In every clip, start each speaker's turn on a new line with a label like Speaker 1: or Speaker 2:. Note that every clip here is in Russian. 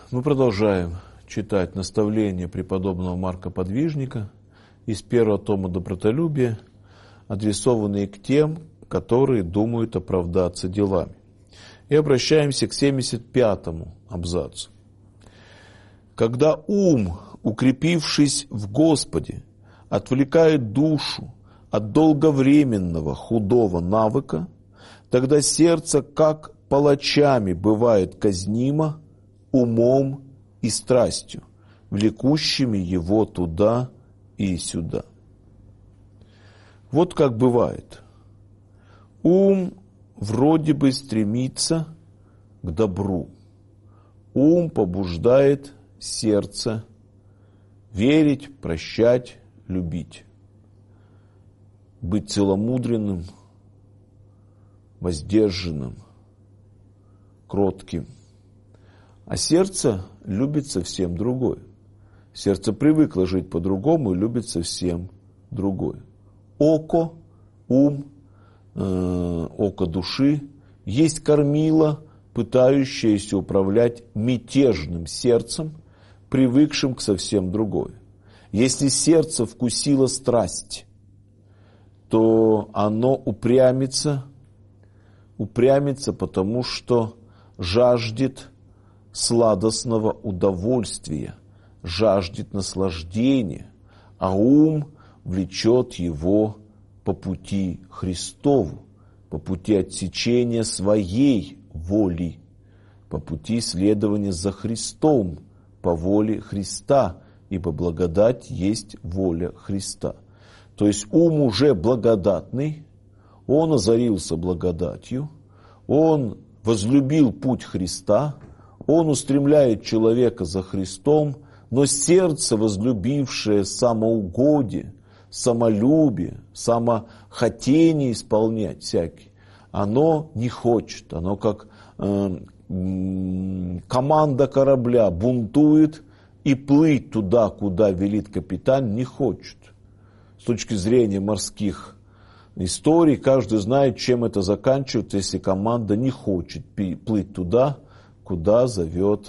Speaker 1: Мы продолжаем читать наставления преподобного Марка Подвижника из первого тома «Добротолюбие», адресованные к тем, которые думают оправдаться делами. И обращаемся к 75-му абзацу. Когда ум, укрепившись в Господе, отвлекает душу от долговременного худого навыка, тогда сердце, как палачами, бывает казнимо умом и страстью, влекущими его туда и сюда. Вот как бывает. Ум вроде бы стремится к добру. Ум побуждает сердце верить, прощать, любить. Быть целомудренным, воздержанным, кротким. А сердце любит совсем другое. Сердце привыкло жить по-другому и любит совсем другое. Око, ум, око души есть кормило, пытающееся управлять мятежным сердцем, привыкшим к совсем другое. Если сердце вкусило страсть, то оно упрямится, потому что жаждет сладостного удовольствия, жаждет наслаждения, а ум влечет его по пути Христову, по пути отсечения своей воли, по пути следования за Христом, по воле Христа, ибо благодать есть воля Христа. То есть ум уже благодатный, он озарился благодатью, он возлюбил путь Христа, он устремляет человека за Христом, но сердце, возлюбившее самоугодие, самолюбие, самохотение исполнять всякие, оно не хочет, оно как команда корабля бунтует и плыть туда, куда велит капитан, не хочет. С точки зрения морских историй, каждый знает, чем это заканчивается, если команда не хочет плыть туда, куда зовет,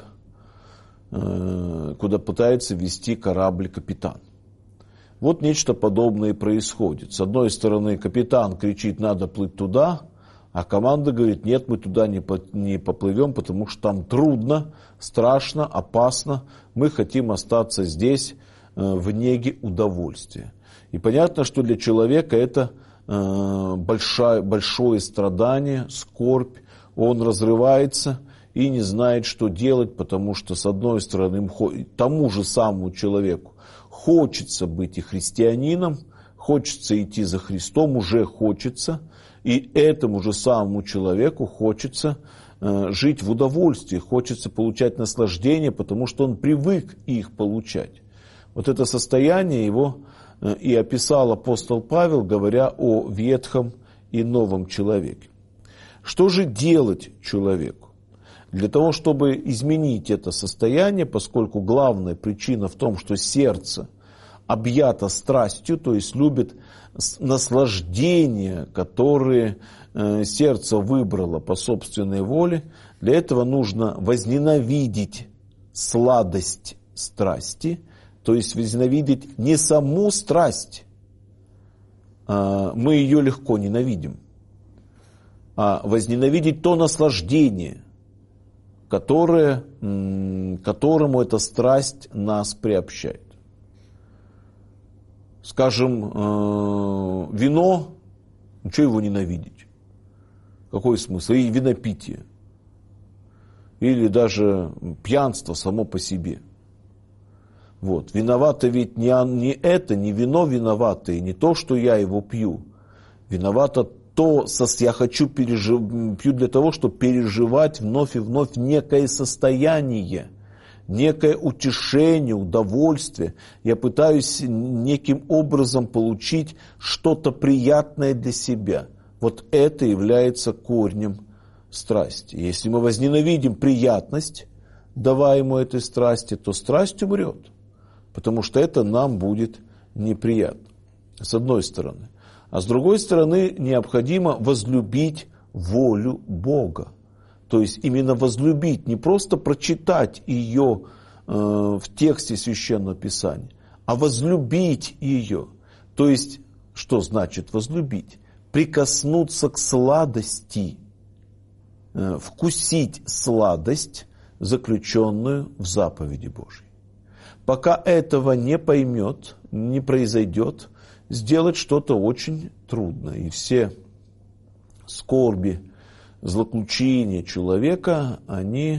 Speaker 1: куда пытается вести корабль капитан. Вот нечто подобное и происходит. С одной стороны, капитан кричит, надо плыть туда, а команда говорит, нет, мы туда не поплывем, потому что там трудно, страшно, опасно, мы хотим остаться здесь в неге удовольствия. И понятно, что для человека это большое страдание, скорбь, он разрывается и не знает, что делать, потому что, с одной стороны, тому же самому человеку хочется быть и христианином, хочется идти за Христом, уже хочется, и этому же самому человеку хочется жить в удовольствии, хочется получать наслаждение, потому что он привык их получать. Вот это состояние его и описал апостол Павел, говоря о ветхом и новом человеке. Что же делать человеку? Для того, чтобы изменить это состояние, поскольку главная причина в том, что сердце объято страстью, то есть любит наслаждения, которые сердце выбрало по собственной воле, для этого нужно возненавидеть сладость страсти, то есть возненавидеть не саму страсть, мы ее легко ненавидим, а возненавидеть то наслаждение, которому эта страсть нас приобщает. Скажем, вино, что его ненавидеть? Какой смысл? И винопитие. Или даже пьянство само по себе. Вот. Виновато ведь не это, не вино виновато, и не то, что я его пью. Виновато то, я пью для того, чтобы переживать вновь и вновь некое состояние, некое утешение, удовольствие. Я пытаюсь неким образом получить что-то приятное для себя. Вот это является корнем страсти. Если мы возненавидим приятность, даваемую этой страсти, то страсть умрет, потому что это нам будет неприятно, с одной стороны. А с другой стороны, необходимо возлюбить волю Бога. То есть именно возлюбить, не просто прочитать ее в тексте Священного Писания, а возлюбить ее. То есть, что значит возлюбить? Прикоснуться к сладости, вкусить сладость, заключенную в заповеди Божьей. Пока этого не поймет, не произойдет, сделать что-то очень трудно. И все скорби, злоключения человека, они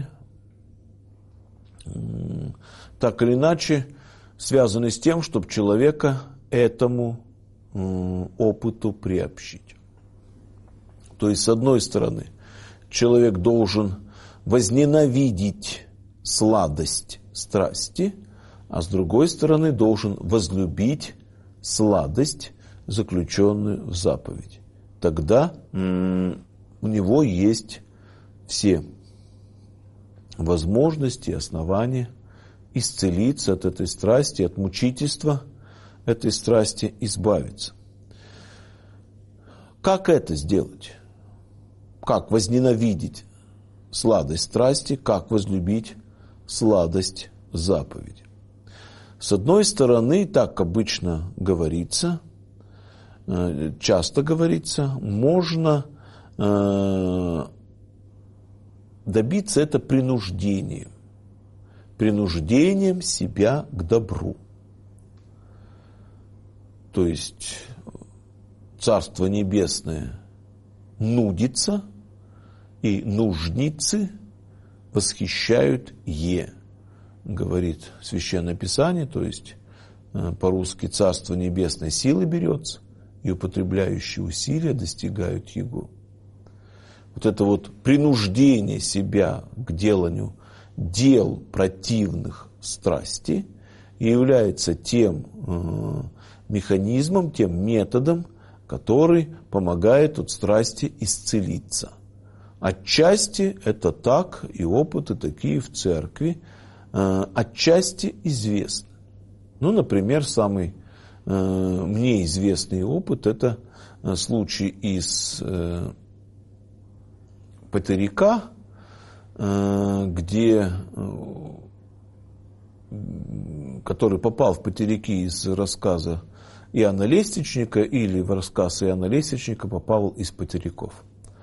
Speaker 1: так или иначе связаны с тем, чтобы человека этому опыту приобщить. То есть, с одной стороны, человек должен возненавидеть сладость страсти, а с другой стороны, должен возлюбить сладость, заключенную в заповедь. Тогда у него есть все возможности и основания исцелиться от этой страсти, от мучительства этой страсти избавиться. Как это сделать? Как возненавидеть сладость страсти, как возлюбить сладость заповеди? С одной стороны, так обычно говорится, часто говорится, можно добиться это принуждением себя к добру. То есть Царство Небесное нудится, и нужницы восхищают говорит Священное Писание, то есть по-русски Царство Небесное силы берется, и употребляющие усилия достигают его. Вот это вот принуждение себя к деланию дел противных страсти и является тем механизмом, тем методом, который помогает от страсти исцелиться. Отчасти это так, и опыты такие в церкви отчасти известны. Ну, например, самый мне известный опыт – это случай из Патерика, который попал в Патерики из рассказа Иоанна Лестничника, или в рассказ Иоанна Лестничника попал из Патериков,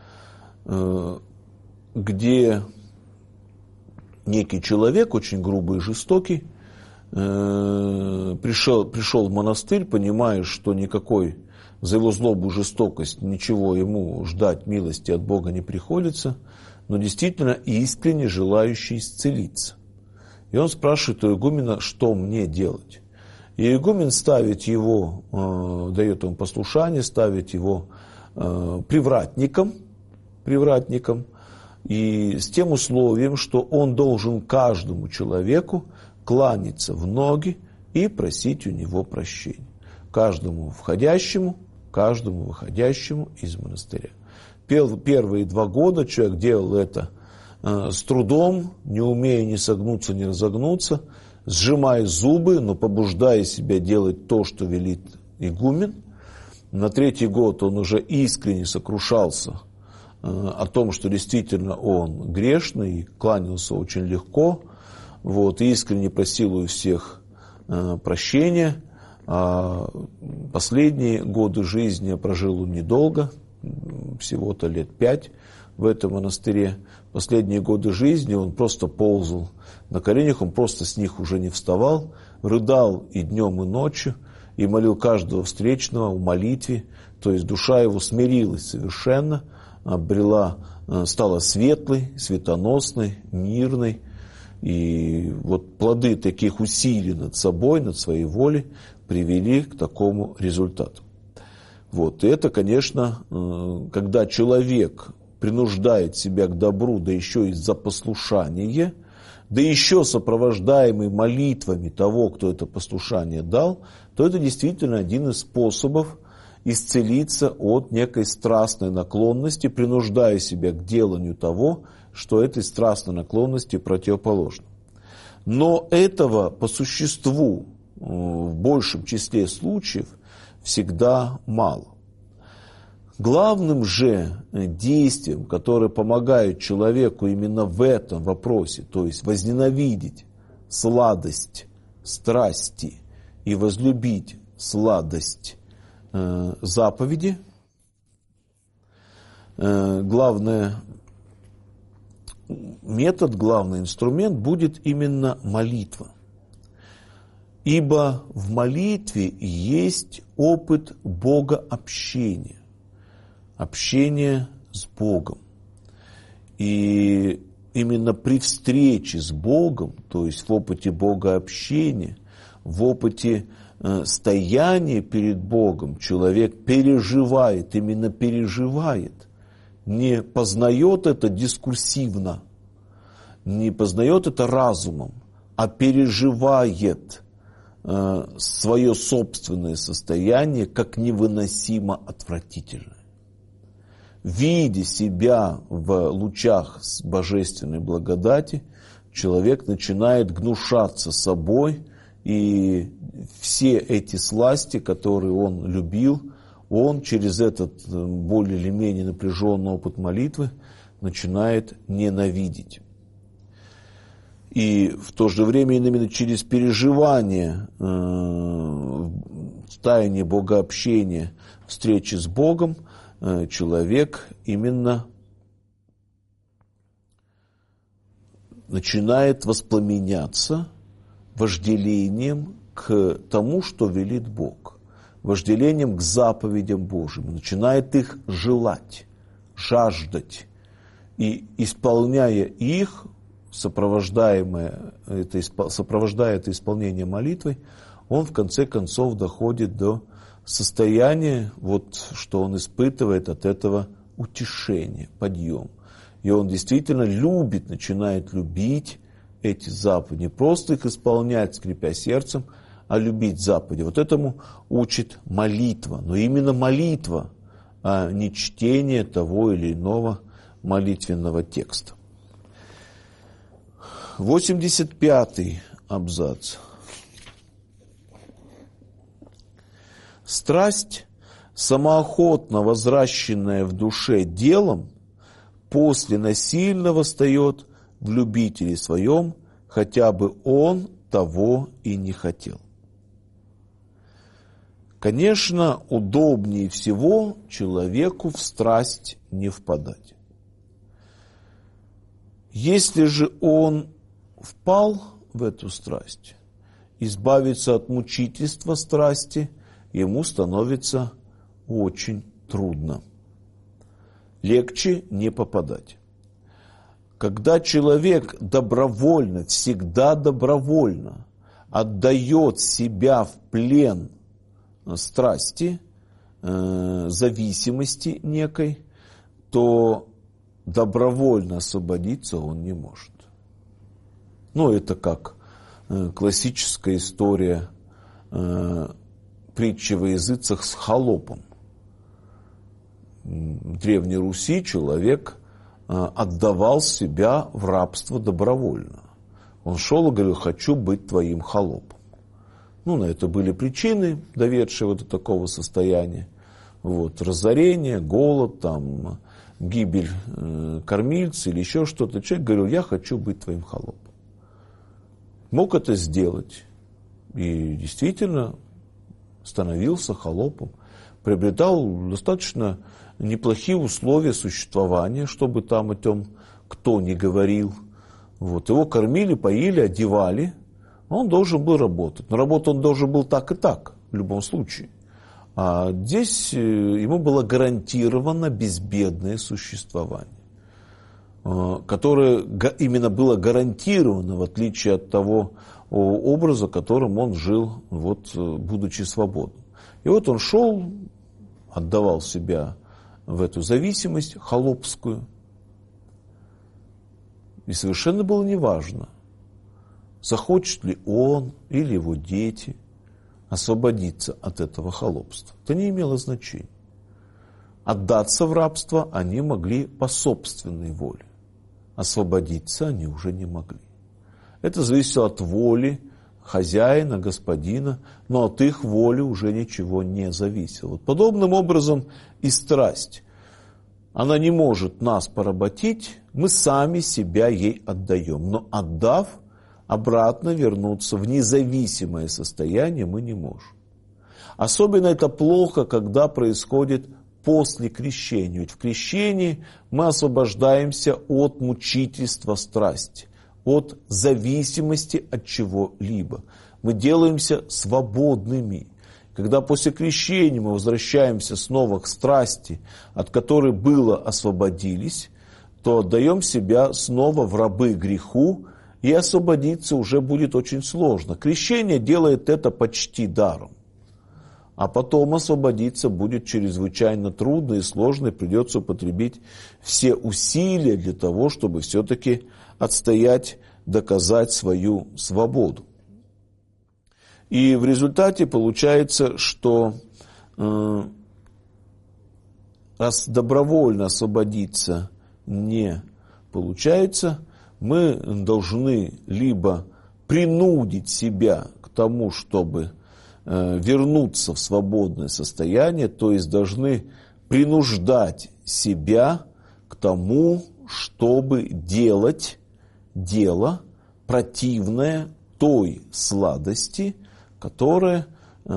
Speaker 1: где некий человек, очень грубый и жестокий, пришел в монастырь, понимая, что никакой за его злобу и жестокость ничего ему ждать милости от Бога не приходится, но действительно искренне желающий исцелиться. И он спрашивает у игумена, что мне делать. И игумен ставит его, дает ему послушание, ставит его привратником, и с тем условием, что он должен каждому человеку кланяться в ноги и просить у него прощения. Каждому входящему, каждому выходящему из монастыря. Первые 2 года человек делал это с трудом, не умея ни согнуться, ни разогнуться, сжимая зубы, но побуждая себя делать то, что велит игумен. На 3-й год он уже искренне сокрушался о том, что действительно он грешный, и кланялся очень легко, и искренне просил у всех прощения. А последние годы жизни прожил он недолго, всего-то лет 5 в этом монастыре. Последние годы жизни он просто ползал на коленях, он просто с них уже не вставал, рыдал и днем, и ночью, и молил каждого встречного в молитве. То есть душа его смирилась совершенно, стала светлой, светоносной, мирной. И вот плоды таких усилий над собой, над своей волей привели к такому результату. И это, конечно, когда человек принуждает себя к добру, да еще и за послушание, да еще сопровождаемый молитвами того, кто это послушание дал, то это действительно один из способов исцелиться от некой страстной наклонности, принуждая себя к деланию того, что этой страстной наклонности противоположно. Но этого по существу в большем числе случаев всегда мало. Главным же действием, которое помогает человеку именно в этом вопросе, то есть возненавидеть сладость страсти и возлюбить сладость заповеди, главный метод, главный инструмент будет именно молитва. Ибо в молитве есть опыт богообщения, общение с Богом. И именно при встрече с Богом, то есть в опыте богообщения, в опыте стояния перед Богом, человек переживает, именно переживает, не познает это дискурсивно, не познает это разумом, а переживает свое собственное состояние как невыносимо отвратительное. Видя себя в лучах божественной благодати, человек начинает гнушаться собой, и все эти сласти, которые он любил, он через этот более или менее напряженный опыт молитвы начинает ненавидеть. И в то же время именно через переживание таяния богообщения, встречи с Богом, человек именно начинает воспламеняться вожделением к тому, что велит Бог, вожделением к заповедям Божьим, начинает их желать, жаждать, и исполняя их, сопровождая это исполнение молитвой, он в конце концов доходит до состояния, вот, что он испытывает от этого утешения, подъем. И он действительно любит, начинает любить эти заповеди, не просто их исполнять, скрипя сердцем, а любить заповеди. Вот этому учит молитва, но именно молитва, а не чтение того или иного молитвенного текста. 85-й абзац. Страсть, самоохотно возращенная в душе делом, после насильно восстает в любителе своем, хотя бы он того и не хотел. Конечно, удобнее всего человеку в страсть не впадать. Если же он впал в эту страсть, избавиться от мучительства страсти ему становится очень трудно. Легче не попадать. Когда человек добровольно, всегда добровольно отдает себя в плен страсти, зависимости некой, то добровольно освободиться он не может. Ну, это как классическая история притчи во языцах с холопом. В Древней Руси человек отдавал себя в рабство добровольно. Он шел и говорил: хочу быть твоим холопом. Ну, на это были причины, доведшие вот до такого состояния. Вот, разорение, голод, там, гибель кормильца или еще что-то. Человек говорил: я хочу быть твоим холопом. Мог это сделать. И действительно становился холопом. Приобретал достаточно неплохие условия существования, чтобы там о том кто ни говорил. Вот. Его кормили, поили, одевали. Он должен был работать. Но работать он должен был так и так, в любом случае. А здесь ему было гарантировано безбедное существование, которое именно было гарантировано, в отличие от того образа, которым он жил, вот, будучи свободным. И вот он шел, отдавал себя в эту зависимость холопскую. И совершенно было неважно, захочет ли он или его дети освободиться от этого холопства. Это не имело значения. Отдаться в рабство они могли по собственной воле. Освободиться они уже не могли. Это зависело от воли хозяина, господина, но от их воли уже ничего не зависело. Вот подобным образом и страсть. Она не может нас поработить, мы сами себя ей отдаем. Но отдав, обратно вернуться в независимое состояние мы не можем. Особенно это плохо, когда происходит после крещения. Ведь в крещении мы освобождаемся от мучительства страсти, от зависимости от чего-либо. Мы делаемся свободными. Когда после крещения мы возвращаемся снова к страсти, от которой было освободились, то отдаем себя снова в рабы греху, и освободиться уже будет очень сложно. Крещение делает это почти даром. А потом освободиться будет чрезвычайно трудно и сложно, и придется употребить все усилия для того, чтобы все-таки отстоять, доказать свою свободу. И в результате получается, что раз добровольно освободиться не получается, мы должны либо принудить себя к тому, чтобы вернуться в свободное состояние, то есть должны принуждать себя к тому, чтобы делать дело противное той сладости, которая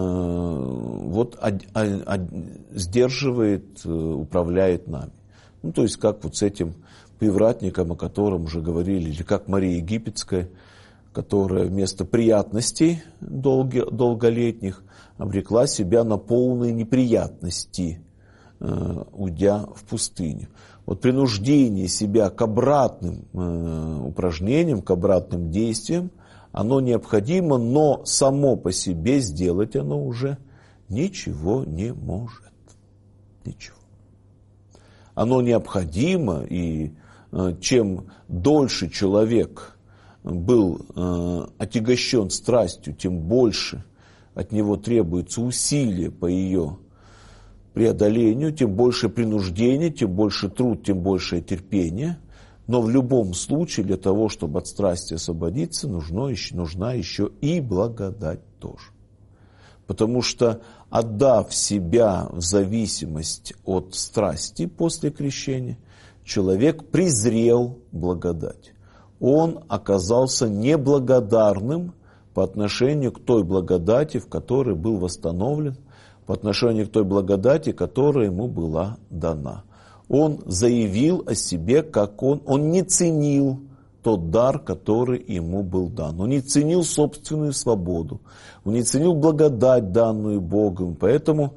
Speaker 1: сдерживает, управляет нами. Ну, то есть как вот с этим привратником, о котором уже говорили, или как Мария Египетская, которая вместо приятностей долголетних обрекла себя на полные неприятности, уйдя в пустыню. Вот принуждение себя к обратным упражнениям, к обратным действиям, оно необходимо, но само по себе сделать оно уже ничего не может. Ничего. Оно необходимо, и чем дольше человек был отягощен страстью, тем больше от него требуется усилия по ее преодолению, тем больше принуждения, тем больше труд, тем больше терпения. Но в любом случае для того, чтобы от страсти освободиться, нужна еще и благодать тоже. Потому что, отдав себя в зависимость от страсти после крещения, человек презрел благодать. Он оказался неблагодарным по отношению к той благодати, в которой был восстановлен, по отношению к той благодати, которая ему была дана. Он заявил о себе, как он не ценил тот дар, который ему был дан. Он не ценил собственную свободу, он не ценил благодать, данную Богом. Поэтому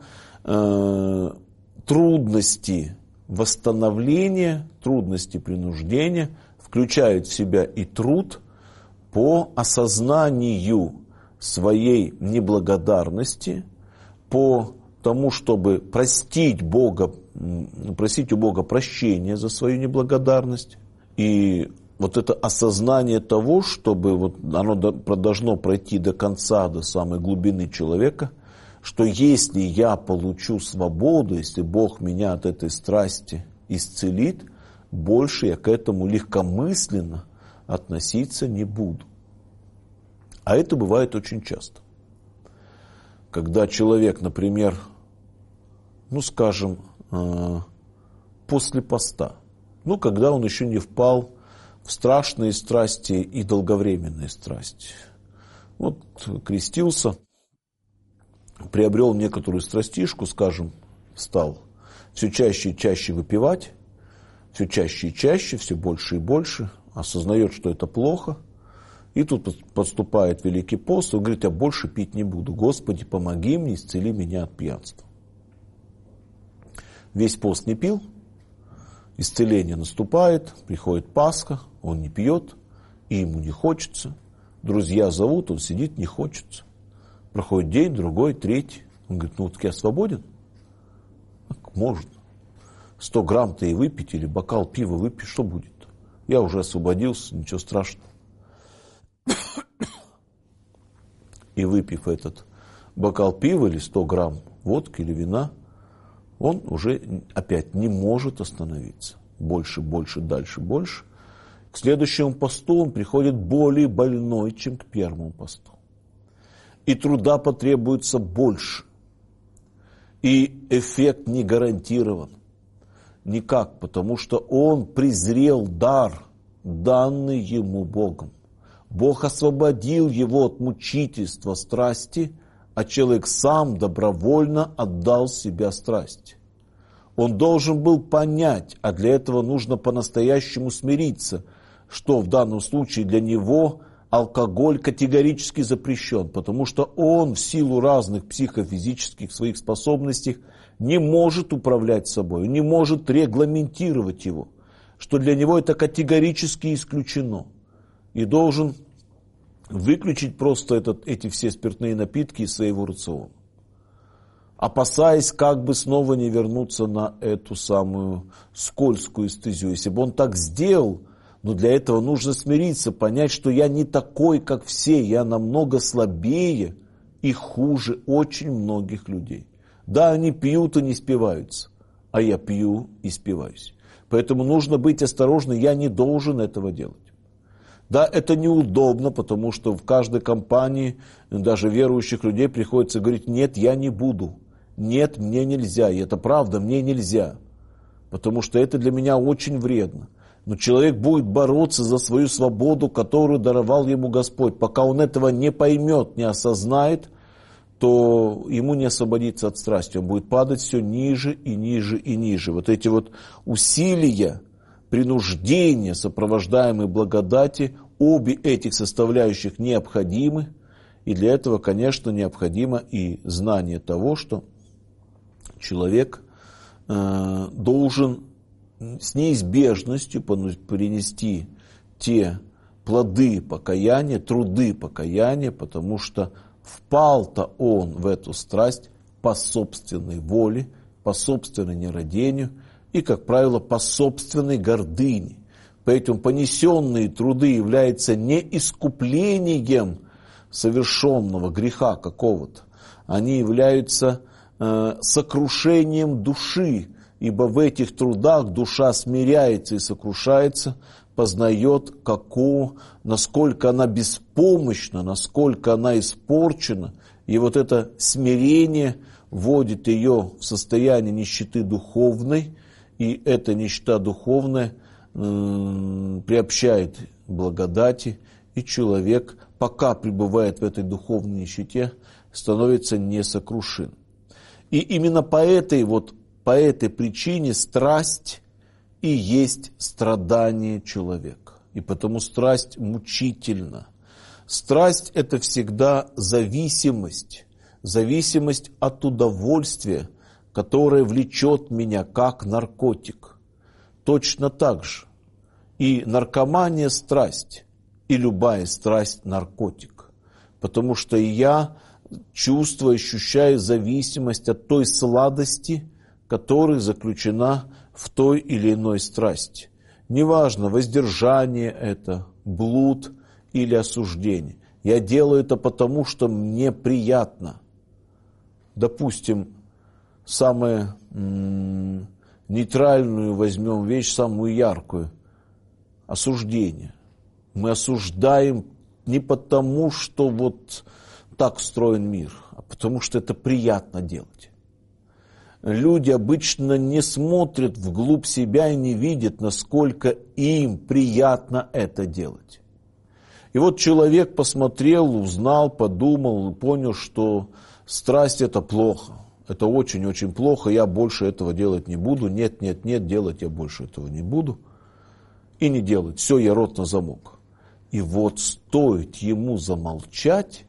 Speaker 1: трудности восстановления, трудности принуждения включают в себя и труд по осознанию своей неблагодарности, по тому, чтобы просить у Бога прощения за свою неблагодарность. И вот это осознание того, чтобы оно должно пройти до конца, до самой глубины человека, что если я получу свободу, если Бог меня от этой страсти исцелит, больше я к этому легкомысленно относиться не буду. А это бывает очень часто. Когда человек, например, после поста, когда он еще не впал в страшные страсти и долговременные страсти. Крестился, приобрел некоторую страстишку, стал все чаще и чаще выпивать, все чаще и чаще, все больше и больше, осознает, что это плохо. И тут подступает Великий пост, он говорит: я больше пить не буду. Господи, помоги мне, исцели меня от пьянства. Весь пост не пил, исцеление наступает, приходит Пасха, он не пьет, и ему не хочется. Друзья зовут, он сидит, не хочется. Проходит день, другой, третий. Он говорит: так я свободен? Так можно. 100 грамм-то и выпить, или бокал пива выпить, что будет? Я уже освободился, ничего страшного. И выпив этот бокал пива или 100 грамм водки или вина, он уже опять не может остановиться. Больше, больше, дальше, больше. К следующему посту он приходит более больной, чем к первому посту. и труда потребуется больше. И эффект не гарантирован. Никак, потому что он презрел дар, данный ему Богом. Бог освободил его от мучительства страсти, а человек сам добровольно отдал себя страсти. Он должен был понять, а для этого нужно по-настоящему смириться, что в данном случае для него алкоголь категорически запрещен, потому что он в силу разных психофизических своих способностей не может управлять собой, не может регламентировать его, что для него это категорически исключено. И должен выключить просто эти все спиртные напитки из своего рациона, опасаясь как бы снова не вернуться на эту самую скользкую стезю. Если бы он так сделал, но для этого нужно смириться, понять, что я не такой, как все, я намного слабее и хуже очень многих людей. Да, они пьют и не спиваются, а я пью и спиваюсь. Поэтому нужно быть осторожным, я не должен этого делать. Да, это неудобно, потому что в каждой компании, даже верующих людей, приходится говорить: нет, я не буду, нет, мне нельзя, и это правда, мне нельзя, потому что это для меня очень вредно. Но человек будет бороться за свою свободу, которую даровал ему Господь. Пока он этого не поймет, не осознает, то ему не освободиться от страсти. Он будет падать все ниже и ниже и ниже. Вот эти вот усилия, принуждения, сопровождаемые благодати, обе этих составляющих необходимы. И для этого, конечно, необходимо и знание того, что человек должен с неизбежностью принести те плоды покаяния, труды покаяния, потому что впал-то он в эту страсть по собственной воле, по собственному нерадению и, как правило, по собственной гордыне. Поэтому понесенные труды являются не искуплением совершенного греха какого-то, они являются сокрушением души, ибо в этих трудах душа смиряется и сокрушается, познает, насколько она беспомощна, насколько она испорчена. И вот это смирение вводит ее в состояние нищеты духовной, и эта нищета духовная приобщает благодати, и человек, пока пребывает в этой духовной нищете, становится несокрушим. И именно по этой причине страсть и есть страдание человека. И потому страсть мучительна. Страсть – это всегда зависимость от удовольствия, которое влечет меня как наркотик. Точно так же и наркомания – страсть, и любая страсть – наркотик. Потому что я чувствую, ощущаю зависимость от той сладости, которая заключена в той или иной страсти. Неважно, воздержание это, блуд или осуждение. Я делаю это потому, что мне приятно. Допустим, самую нейтральную возьмем вещь, самую яркую. Осуждение. Мы осуждаем не потому, что вот так устроен мир, а потому что это приятно делать. Люди обычно не смотрят вглубь себя и не видят, насколько им приятно это делать. И вот человек посмотрел, узнал, подумал и понял, что страсть – это плохо. Это очень-очень плохо, я больше этого делать не буду. Нет, делать я больше этого не буду. И не делать. Все, я рот на замок. И вот стоит ему замолчать,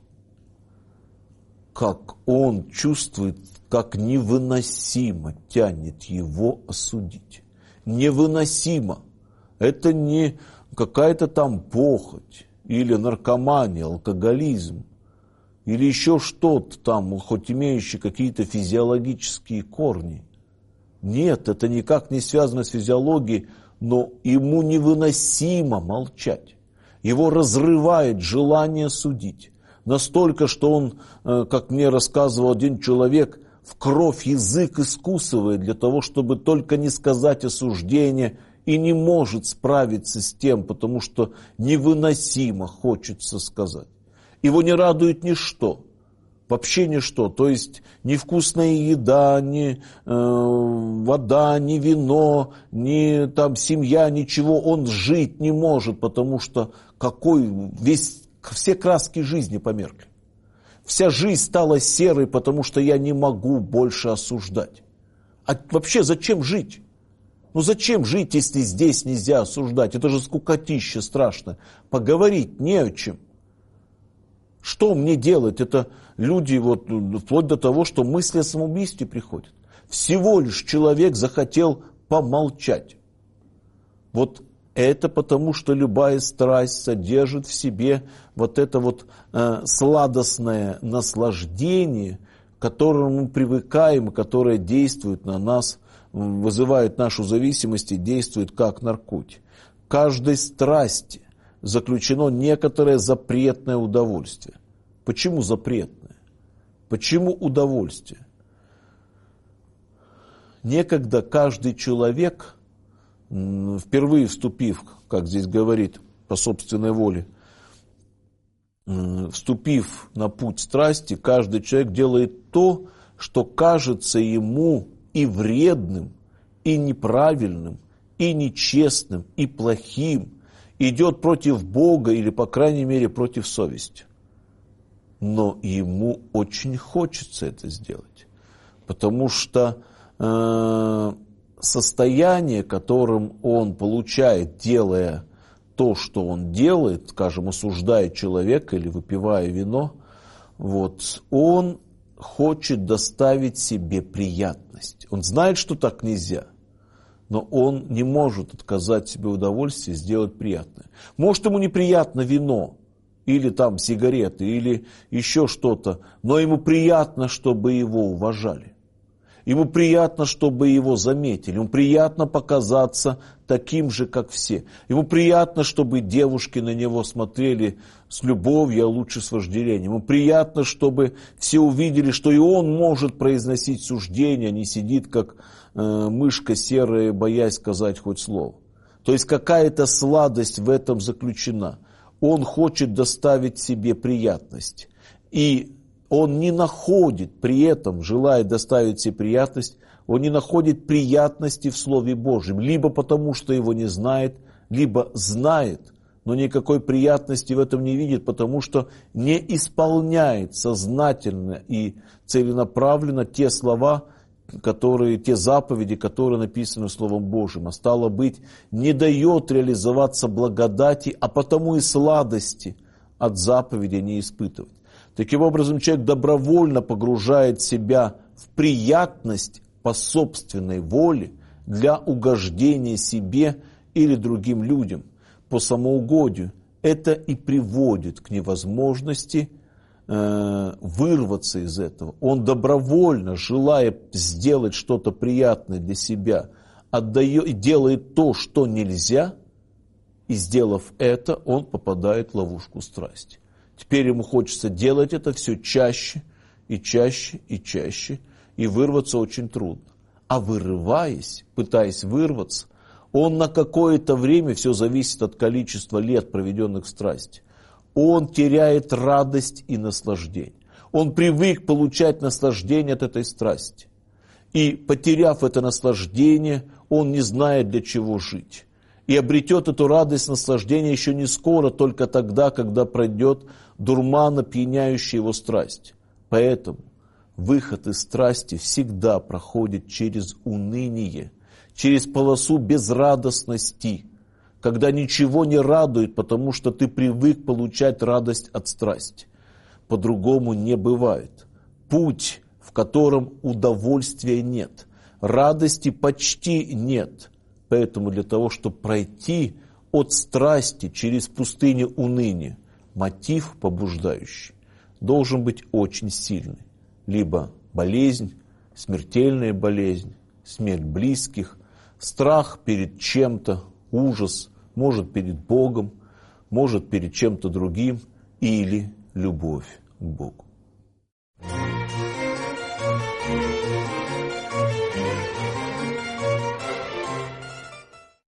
Speaker 1: как он чувствует, как невыносимо тянет его осудить. Невыносимо. Это не какая-то там похоть, или наркомания, алкоголизм, или еще что-то там, хоть имеющее какие-то физиологические корни. Нет, это никак не связано с физиологией, но ему невыносимо молчать. Его разрывает желание судить. Настолько, что он, как мне рассказывал один человек, в кровь язык искусывает для того, чтобы только не сказать осуждение, и не может справиться с тем, потому что невыносимо хочется сказать. Его не радует ничто. вообще ничто. То есть ни вкусная еда, ни вода, ни вино, ни там семья, ничего он жить не может, потому что все краски жизни померкли. Вся жизнь стала серой, потому что я не могу больше осуждать. А вообще зачем жить? Ну зачем жить, если здесь нельзя осуждать? Это же скукотища страшно. Поговорить не о чем. Что мне делать? Это люди вплоть до того, что мысли о самоубийстве приходят. Всего лишь человек захотел помолчать. Вот это потому, что любая страсть содержит в себе это сладостное наслаждение, к которому мы привыкаем, которое действует на нас, вызывает нашу зависимость и действует как наркотик. В каждой страсти заключено некоторое запретное удовольствие. Почему запретное? Почему удовольствие? Некогда каждый человек, впервые вступив, как здесь говорит, по собственной воле, вступив на путь страсти, каждый человек делает то, что кажется ему и вредным, и неправильным, и нечестным, и плохим, идет против Бога или, по крайней мере, против совести. Но ему очень хочется это сделать, потому что состояние, которым он получает, делая то, что он делает, скажем, осуждая человека или выпивая вино, он хочет доставить себе приятность. Он знает, что так нельзя, но он не может отказать себе в удовольствии сделать приятное. Может, ему неприятно вино, или там сигареты, или еще что-то, но ему приятно, чтобы его уважали. Ему приятно, чтобы его заметили. Ему приятно показаться таким же, как все. Ему приятно, чтобы девушки на него смотрели с любовью, а лучше с вожделением. Ему приятно, чтобы все увидели, что и он может произносить суждения, а не сидит, как мышка серая, боясь сказать хоть слово. То есть какая-то сладость в этом заключена. Он хочет доставить себе приятность. И он не находит при этом, желая доставить себе приятность, он не находит приятности в Слове Божьем. Либо потому, что его не знает, либо знает, но никакой приятности в этом не видит, потому что не исполняет сознательно и целенаправленно те слова, те заповеди, которые написаны Словом Божьим. А стало быть, не дает реализоваться благодати, а потому и сладости от заповедей не испытывать. Таким образом, человек добровольно погружает себя в приятность по собственной воле для угождения себе или другим людям, по самоугодию. Это и приводит к невозможности вырваться из этого. Он добровольно, желая сделать что-то приятное для себя, делает то, что нельзя, и сделав это, он попадает в ловушку страсти. Теперь ему хочется делать это все чаще и чаще и чаще, и вырваться очень трудно. А вырываясь, пытаясь вырваться, он на какое-то время, все зависит от количества лет, проведенных в страсти, он теряет радость и наслаждение. Он привык получать наслаждение от этой страсти. И потеряв это наслаждение, он не знает, для чего жить. И обретет эту радость, наслаждение еще не скоро, только тогда, когда пройдет дурман, опьяняющий его страсть. Поэтому выход из страсти всегда проходит через уныние, через полосу безрадостности, когда ничего не радует, потому что ты привык получать радость от страсти. По-другому не бывает. Путь, в котором удовольствия нет, радости почти нет. Поэтому для того, чтобы пройти от страсти через пустыню уныния, мотив побуждающий должен быть очень сильный. Либо болезнь, смертельная болезнь, смерть близких, страх перед чем-то, ужас, может перед Богом, может перед чем-то другим, или любовь к Богу.